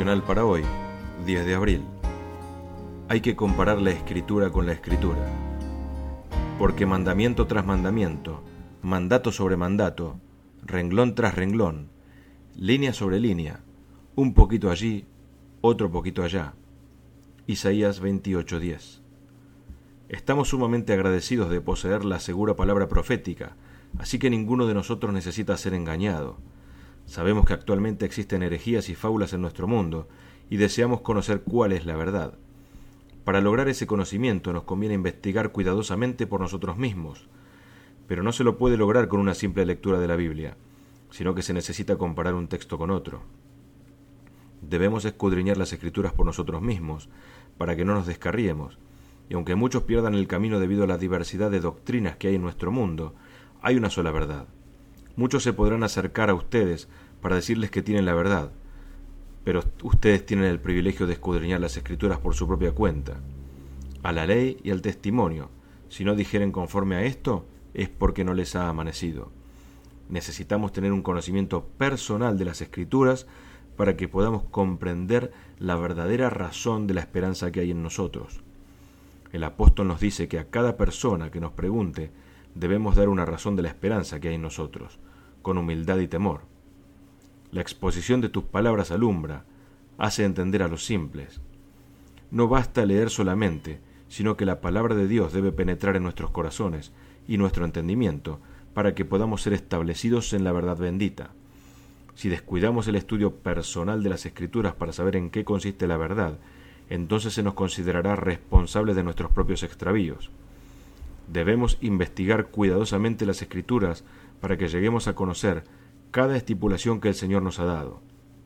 devocional para hoy, 10 de abril. Hay que comparar la Escritura con la Escritura, porque mandamiento tras mandamiento, mandato sobre mandato, renglón tras renglón, línea sobre línea, un poquito allí, otro poquito allá. Isaías 28:10. Estamos sumamente agradecidos de poseer la segura palabra profética, así que ninguno de nosotros necesita ser engañado. Sabemos que actualmente existen herejías y fábulas en nuestro mundo, y deseamos conocer cuál es la verdad. Para lograr ese conocimiento nos conviene investigar cuidadosamente por nosotros mismos, pero no se lo puede lograr con una simple lectura de la Biblia, sino que se necesita comparar un texto con otro. Debemos escudriñar las Escrituras por nosotros mismos, para que no nos descarriemos, y aunque muchos pierdan el camino debido a la diversidad de doctrinas que hay en nuestro mundo, hay una sola verdad. Muchos se podrán acercar a ustedes para decirles que tienen la verdad, pero ustedes tienen el privilegio de escudriñar las Escrituras por su propia cuenta. A la ley y al testimonio, si no dijeren conforme a esto, es porque no les ha amanecido. Necesitamos tener un conocimiento personal de las Escrituras para que podamos comprender la verdadera razón de la esperanza que hay en nosotros. El apóstol nos dice que a cada persona que nos pregunte debemos dar una razón de la esperanza que hay en nosotros, con humildad y temor. La exposición de tus palabras alumbra, hace entender a los simples. No basta leer solamente, sino que la palabra de Dios debe penetrar en nuestros corazones y nuestro entendimiento para que podamos ser establecidos en la verdad bendita. Si descuidamos el estudio personal de las Escrituras para saber en qué consiste la verdad, entonces se nos considerará responsables de nuestros propios extravíos. Debemos investigar cuidadosamente las Escrituras para que lleguemos a conocer cada estipulación que el Señor nos ha dado.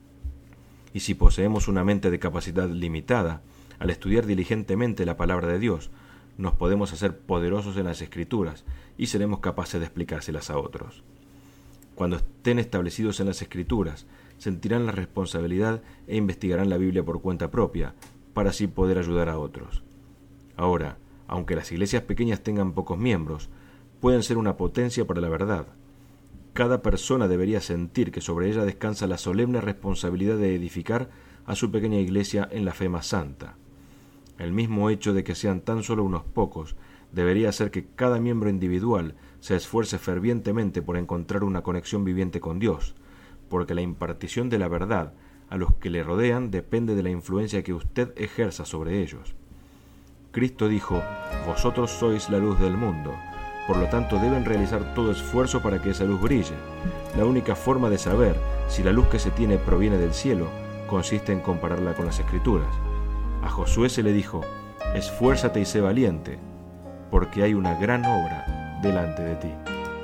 Y si poseemos una mente de capacidad limitada, al estudiar diligentemente la palabra de Dios, nos podemos hacer poderosos en las Escrituras y seremos capaces de explicárselas a otros. Cuando estén establecidos en las Escrituras, sentirán la responsabilidad e investigarán la Biblia por cuenta propia, para así poder ayudar a otros. Ahora, aunque las iglesias pequeñas tengan pocos miembros, pueden ser una potencia para la verdad. Cada persona debería sentir que sobre ella descansa la solemne responsabilidad de edificar a su pequeña iglesia en la fe más santa. El mismo hecho de que sean tan solo unos pocos debería hacer que cada miembro individual se esfuerce fervientemente por encontrar una conexión viviente con Dios, porque la impartición de la verdad a los que le rodean depende de la influencia que usted ejerza sobre ellos. Cristo dijo: «Vosotros sois la luz del mundo», por lo tanto deben realizar todo esfuerzo para que esa luz brille. La única forma de saber si la luz que se tiene proviene del cielo consiste en compararla con las Escrituras. A Josué se le dijo: «Esfuérzate y sé valiente, porque hay una gran obra delante de ti».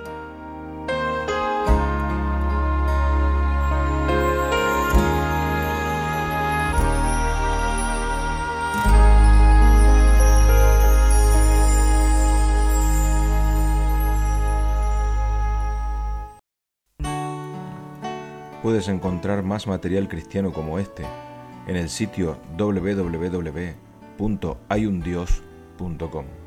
Puedes encontrar más material cristiano como este en el sitio www.hayundios.com.